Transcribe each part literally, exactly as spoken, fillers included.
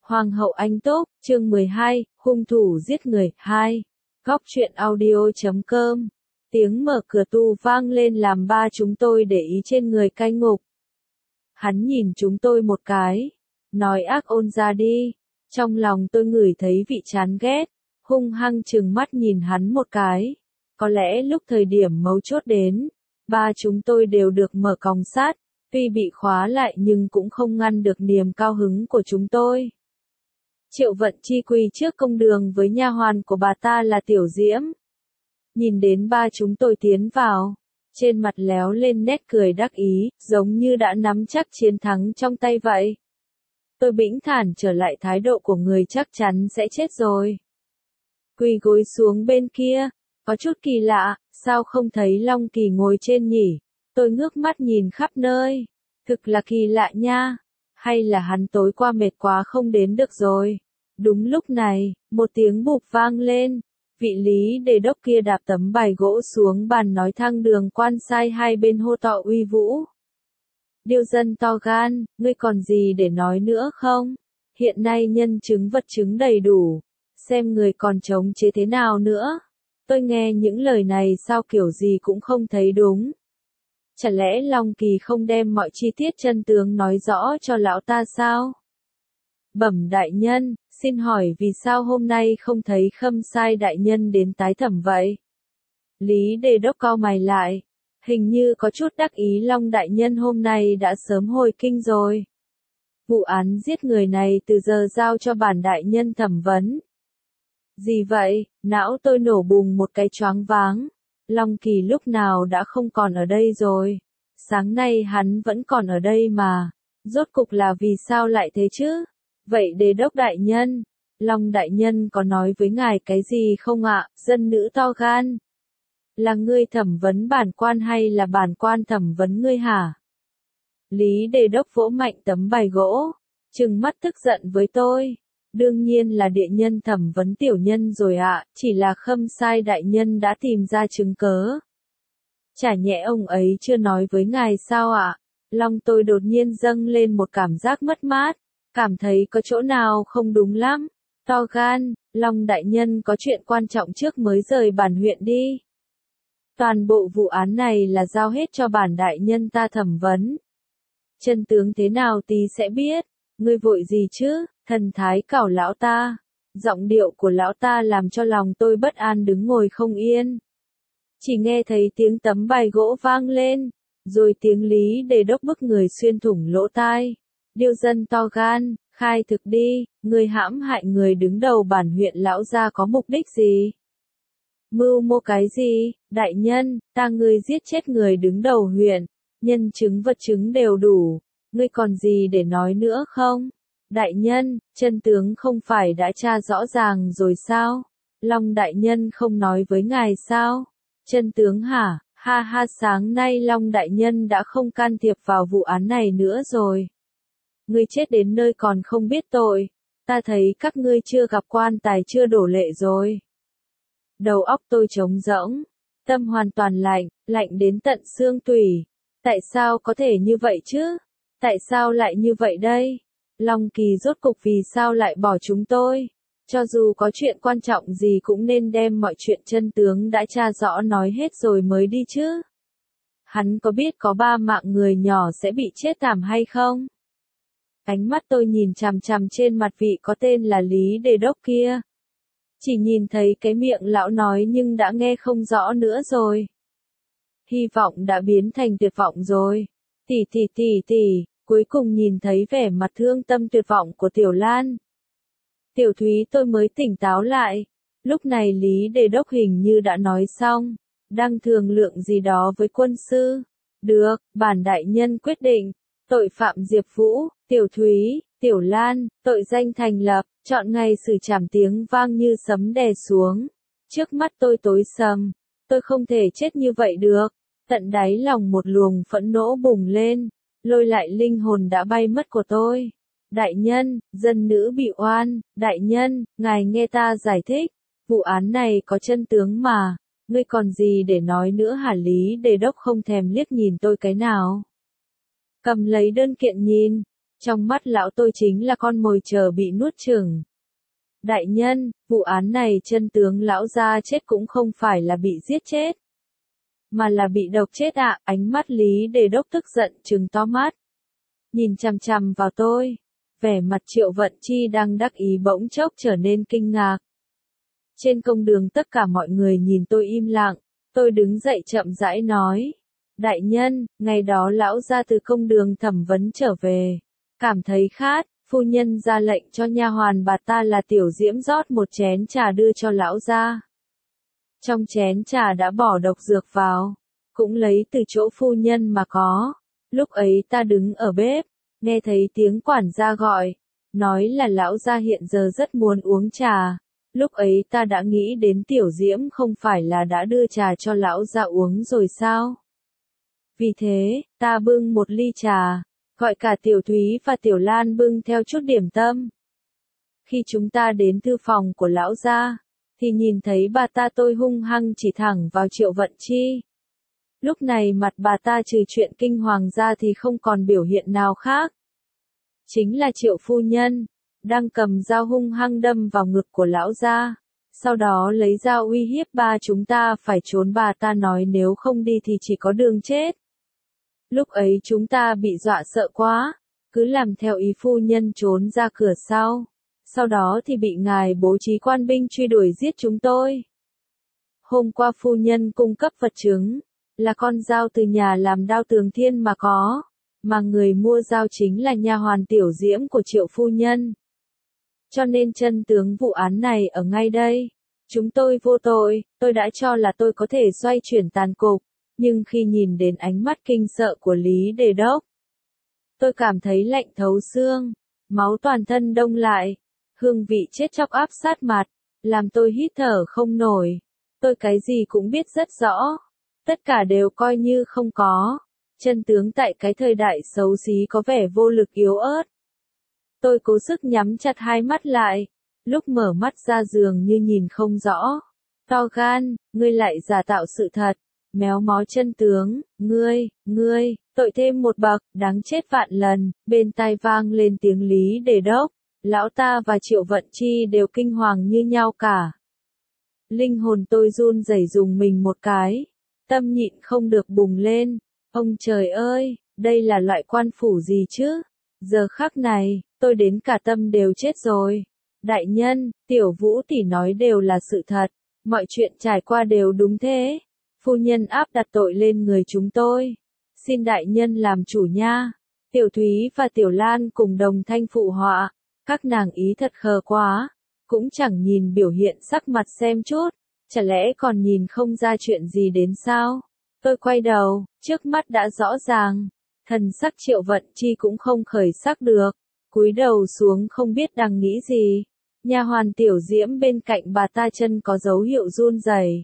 Hoàng hậu Anh Túc, chương mười hai, hung thủ giết người, hai. Góc truyện audio chấm com. Tiếng mở cửa tu vang lên làm ba chúng tôi để ý trên người cai ngục. Hắn nhìn chúng tôi một cái, nói ác ôn ra đi. Trong lòng tôi ngửi thấy vị chán ghét, hung hăng trừng mắt nhìn hắn một cái. Có lẽ lúc thời điểm mấu chốt đến, ba chúng tôi đều được mở còng sát, tuy bị khóa lại nhưng cũng không ngăn được niềm cao hứng của chúng tôi. Triệu Vận Chi quỳ trước công đường với nha hoàn của bà ta là Tiểu Diễm. Nhìn đến ba chúng tôi tiến vào, trên mặt léo lên nét cười đắc ý, giống như đã nắm chắc chiến thắng trong tay vậy. Tôi bĩnh thản trở lại thái độ của người chắc chắn sẽ chết rồi. Quỳ gối xuống bên kia, có chút kỳ lạ, sao không thấy Long Kỳ ngồi trên nhỉ? Tôi ngước mắt nhìn khắp nơi, thực là kỳ lạ nha, hay là hắn tối qua mệt quá không đến được rồi. Đúng lúc này, một tiếng bụp vang lên, vị Lý Đề Đốc kia đạp tấm bài gỗ xuống bàn nói thang đường quan sai hai bên hô to uy vũ. Điêu dân to gan, ngươi còn gì để nói nữa không? Hiện nay nhân chứng vật chứng đầy đủ, xem người còn chống chế thế nào nữa. Tôi nghe những lời này sao kiểu gì cũng không thấy đúng. Chả lẽ Long Kỳ không đem mọi chi tiết chân tướng nói rõ cho lão ta sao? Bẩm đại nhân, xin hỏi vì sao hôm nay không thấy Khâm Sai đại nhân đến tái thẩm vậy? Lý Đề Đốc cau mày lại, hình như có chút đắc ý Long đại nhân hôm nay đã sớm hồi kinh rồi. Vụ án giết người này từ giờ giao cho bản đại nhân thẩm vấn. Gì vậy? Não tôi nổ bùng một cái choáng váng. Long Kỳ lúc nào đã không còn ở đây rồi. Sáng nay hắn vẫn còn ở đây mà. Rốt cục là vì sao lại thế chứ? Vậy Đề Đốc đại nhân, Long đại nhân có nói với ngài cái gì không ạ? Dân nữ to gan. Là ngươi thẩm vấn bản quan hay là bản quan thẩm vấn ngươi hả? Lý Đề Đốc vỗ mạnh tấm bài gỗ, trừng mắt tức giận với tôi. Đương nhiên là địa nhân thẩm vấn tiểu nhân rồi ạ, chỉ là Khâm Sai đại nhân đã tìm ra chứng cớ. Chả nhẽ ông ấy chưa nói với ngài sao ạ? Lòng tôi đột nhiên dâng lên một cảm giác mất mát, cảm thấy có chỗ nào không đúng lắm. To gan, Long đại nhân có chuyện quan trọng trước mới rời bản huyện đi. Toàn bộ vụ án này là giao hết cho bản đại nhân ta thẩm vấn. Chân tướng thế nào tí sẽ biết, ngươi vội gì chứ? Thần thái cảo lão ta, giọng điệu của lão ta làm cho lòng tôi bất an đứng ngồi không yên. Chỉ nghe thấy tiếng tấm bài gỗ vang lên, rồi tiếng Lý Đề Đốc bức người xuyên thủng lỗ tai. Điêu dân to gan, khai thực đi, người hãm hại người đứng đầu bản huyện lão gia có mục đích gì? Mưu mô cái gì? Đại nhân, ta ngươi giết chết người đứng đầu huyện, nhân chứng vật chứng đều đủ, ngươi còn gì để nói nữa không? Đại nhân, chân tướng không phải đã tra rõ ràng rồi sao? Long đại nhân không nói với ngài sao? Chân tướng hả? Ha ha, sáng nay Long đại nhân đã không can thiệp vào vụ án này nữa rồi. Ngươi chết đến nơi còn không biết tội, ta thấy các ngươi chưa gặp quan tài chưa đổ lệ rồi. Đầu óc tôi trống rỗng, tâm hoàn toàn lạnh, lạnh đến tận xương tủy. Tại sao có thể như vậy chứ? Tại sao lại như vậy đây? Long Kỳ rốt cục vì sao lại bỏ chúng tôi? Cho dù có chuyện quan trọng gì cũng nên đem mọi chuyện chân tướng đã tra rõ nói hết rồi mới đi chứ. Hắn có biết có ba mạng người nhỏ sẽ bị chết thảm hay không? Ánh mắt tôi nhìn chằm chằm trên mặt vị có tên là Lý Đề Đốc kia. Chỉ nhìn thấy cái miệng lão nói nhưng đã nghe không rõ nữa rồi. Hy vọng đã biến thành tuyệt vọng rồi. Tỷ tỷ tỷ tỷ. Cuối cùng nhìn thấy vẻ mặt thương tâm tuyệt vọng của Tiểu Lan. Tiểu Thúy, tôi mới tỉnh táo lại. Lúc này Lý Đề Đốc hình như đã nói xong, đang thương lượng gì đó với quân sư. Được, bản đại nhân quyết định. Tội phạm Diệp Vũ, Tiểu Thúy, Tiểu Lan, tội danh thành lập, chọn ngày xử trảm tiếng vang như sấm đè xuống. Trước mắt tôi tối sầm, tôi không thể chết như vậy được. Tận đáy lòng một luồng phẫn nộ bùng lên, lôi lại linh hồn đã bay mất của tôi. Đại nhân, dân nữ bị oan, đại nhân, ngài nghe ta giải thích, vụ án này có chân tướng mà, ngươi còn gì để nói nữa hả? Lý Đề Đốc không thèm liếc nhìn tôi cái nào. Cầm lấy đơn kiện nhìn, Trong mắt lão tôi chính là con mồi chờ bị nuốt chửng. Đại nhân, vụ án này chân tướng lão gia chết cũng không phải là bị giết chết, mà là bị độc chết ạ. À. Ánh mắt Lý Đề Đốc tức giận trừng to mắt, nhìn chằm chằm vào tôi. Vẻ mặt Triệu Vận Chi đang đắc ý bỗng chốc trở nên kinh ngạc. Trên công đường tất cả mọi người nhìn tôi im lặng, tôi đứng dậy chậm rãi nói. Đại nhân, ngày đó lão gia từ công đường thẩm vấn trở về, cảm thấy khát, phu nhân ra lệnh cho nha hoàn bà ta là Tiểu Diễm rót một chén trà đưa cho lão gia. Trong chén trà đã bỏ độc dược vào, cũng lấy từ chỗ phu nhân mà có. Lúc ấy ta đứng ở bếp, nghe thấy tiếng quản gia gọi, nói là lão gia hiện giờ rất muốn uống trà. Lúc ấy ta đã nghĩ đến Tiểu Diễm không phải là đã đưa trà cho lão gia uống rồi sao? Vì thế, ta bưng một ly trà, gọi cả Tiểu Thúy và Tiểu Lan bưng theo chút điểm tâm. Khi chúng ta đến thư phòng của lão gia, thì nhìn thấy bà ta tôi hung hăng chỉ thẳng vào Triệu Vận Chi. Lúc này mặt bà ta trừ chuyện kinh hoàng ra thì không còn biểu hiện nào khác. Chính là Triệu phu nhân, đang cầm dao hung hăng đâm vào ngực của lão gia, sau đó lấy dao uy hiếp ba chúng ta phải trốn, bà ta nói nếu không đi thì chỉ có đường chết. Lúc ấy chúng ta bị dọa sợ quá, cứ làm theo ý phu nhân trốn ra cửa sau, sau đó thì bị ngài bố trí quan binh truy đuổi giết chúng tôi. Hôm qua phu nhân cung cấp vật chứng, là con dao từ nhà làm đao Tường Thiên mà có, mà người mua dao chính là nha hoàn Tiểu Diễm của Triệu phu nhân. Cho nên chân tướng vụ án này ở ngay đây. Chúng tôi vô tội, tôi đã cho là tôi có thể xoay chuyển tàn cục, nhưng khi nhìn đến ánh mắt kinh sợ của Lý Đề Đốc, tôi cảm thấy lạnh thấu xương, máu toàn thân đông lại, hương vị chết chóc áp sát mặt, làm tôi hít thở không nổi. Tôi cái gì cũng biết rất rõ, tất cả đều coi như không có. Chân tướng tại cái thời đại xấu xí có vẻ vô lực yếu ớt. Tôi cố sức nhắm chặt hai mắt lại, lúc mở mắt ra dường như nhìn không rõ. To gan, ngươi lại giả tạo sự thật, méo mó chân tướng, ngươi, ngươi, tội thêm một bậc, đáng chết vạn lần. Bên tai vang lên tiếng Lý Đề Đốc, lão ta và Triệu Vận Chi đều kinh hoàng như nhau cả. Linh hồn tôi run rẩy dùng mình một cái, tâm nhịn không được bùng lên. Ông trời ơi, đây là loại quan phủ gì chứ? Giờ khắc này, tôi đến cả tâm đều chết rồi. Đại nhân, Tiểu Vũ tỷ nói đều là sự thật, mọi chuyện trải qua đều đúng thế. Phu nhân áp đặt tội lên người chúng tôi. Xin đại nhân làm chủ nha. Tiểu Thúy và Tiểu Lan cùng đồng thanh phụ họa. Các nàng ý thật khờ quá, cũng chẳng nhìn biểu hiện sắc mặt xem chút, chả lẽ còn nhìn không ra chuyện gì đến sao? Tôi quay đầu, trước mắt đã rõ ràng, thần sắc Triệu Vận Chi cũng không khởi sắc được, cúi đầu xuống không biết đang nghĩ gì. Nha hoàn Tiểu Diễm bên cạnh bà ta chân có dấu hiệu run rẩy.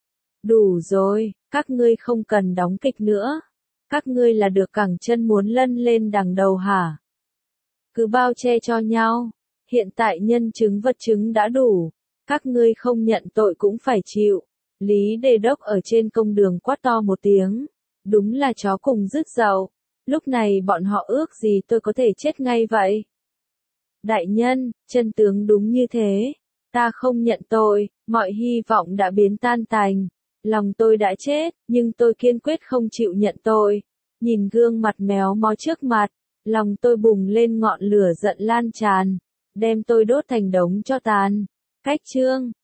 Đủ rồi, các ngươi không cần đóng kịch nữa. Các ngươi là được cẳng chân muốn lân lên đằng đầu hả? Cứ bao che cho nhau. Hiện tại nhân chứng vật chứng đã đủ. Các ngươi không nhận tội cũng phải chịu. Lý Đề Đốc ở trên công đường quát to một tiếng. Đúng là chó cùng rứt dậu. Lúc này bọn họ ước gì tôi có thể chết ngay vậy. Đại nhân, chân tướng đúng như thế. Ta không nhận tội, mọi hy vọng đã biến tan tành. Lòng tôi đã chết, nhưng tôi kiên quyết không chịu nhận tội. Nhìn gương mặt méo mó trước mặt, lòng tôi bùng lên ngọn lửa giận lan tràn, đem tôi đốt thành đống tro tàn. Cách chương